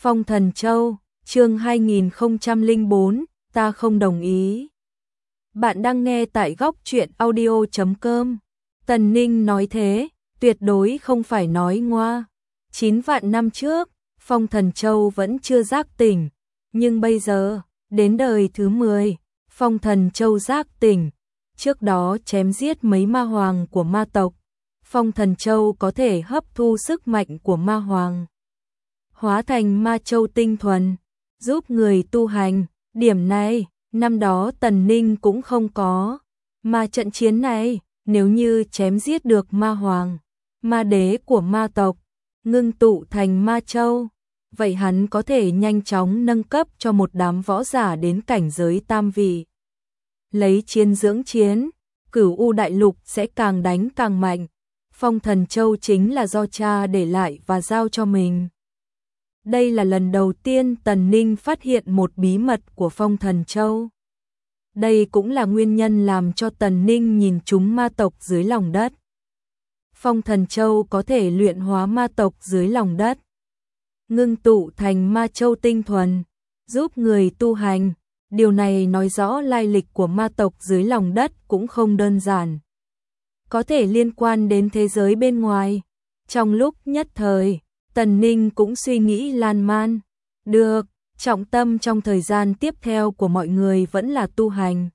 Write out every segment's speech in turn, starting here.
Phong Thần Châu, chương 2004, ta không đồng ý. Bạn đang nghe tại góc truyện audio.com. Tần Ninh nói thế, tuyệt đối không phải nói ngoa. 9 vạn năm trước, Phong Thần Châu vẫn chưa giác tỉnh, nhưng bây giờ, đến đời thứ 10, Phong Thần Châu giác tỉnh. Trước đó chém giết mấy ma hoàng của ma tộc, Phong Thần Châu có thể hấp thu sức mạnh của ma hoàng, hóa thành ma châu tinh thuần, giúp người tu hành. Điểm này, năm đó Tần Ninh cũng không có. Mà trận chiến này, nếu như chém giết được ma hoàng, ma đế của ma tộc, ngưng tụ thành ma châu, vậy hắn có thể nhanh chóng nâng cấp cho một đám võ giả đến cảnh giới tam vị. Lấy chiến dưỡng chiến, Cửu U Đại Lục sẽ càng đánh càng mạnh. Phong Thần Châu chính là do cha để lại và giao cho mình. Đây là lần đầu tiên Tần Ninh phát hiện một bí mật của Phong Thần Châu. Đây cũng là nguyên nhân làm cho Tần Ninh nhìn trúng ma tộc dưới lòng đất. Phong Thần Châu có thể luyện hóa ma tộc dưới lòng đất, ngưng tụ thành ma châu tinh thuần, giúp người tu hành. Điều này nói rõ lai lịch của ma tộc dưới lòng đất cũng không đơn giản, có thể liên quan đến thế giới bên ngoài. Trong lúc nhất thời, Tần Ninh cũng suy nghĩ lan man. Được, trọng tâm trong thời gian tiếp theo của mọi người vẫn là tu hành.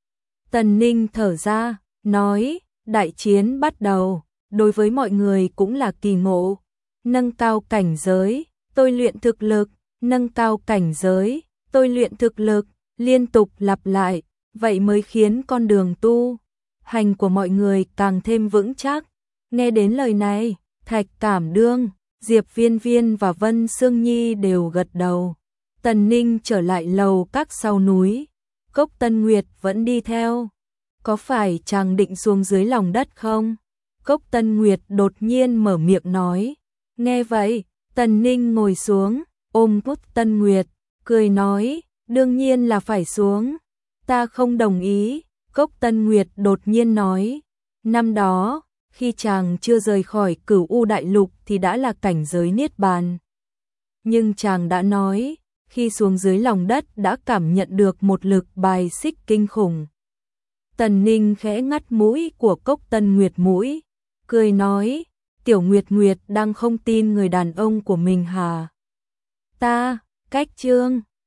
Tần Ninh thở ra, nói, đại chiến bắt đầu, đối với mọi người cũng là kỳ ngộ. Nâng cao cảnh giới, tôi luyện thực lực, nâng cao cảnh giới, tôi luyện thực lực, liên tục lặp lại, vậy mới khiến con đường tu hành của mọi người càng thêm vững chắc. Nghe đến lời này, Thạch Cảm Đương, Diệp Viên Viên và Vân Sương Nhi đều gật đầu. Tần Ninh trở lại lầu các sau núi, Cốc Tân Nguyệt vẫn đi theo. Có phải chàng định xuống dưới lòng đất không? Cốc Tân Nguyệt đột nhiên mở miệng nói. Nghe vậy, Tần Ninh ngồi xuống, ôm Cốc Tân Nguyệt, cười nói, đương nhiên là phải xuống. Ta không đồng ý, Cốc Tân Nguyệt đột nhiên nói. Năm đó, khi chàng chưa rời khỏi Cửu U Đại Lục thì đã là cảnh giới Niết Bàn. Nhưng chàng đã nói, khi xuống dưới lòng đất đã cảm nhận được một lực bài xích kinh khủng. Tần Ninh khẽ ngắt mũi của Cốc Tân Nguyệt mũi, cười nói, Tiểu Nguyệt Nguyệt đang không tin người đàn ông của mình hả? Ta, cách chương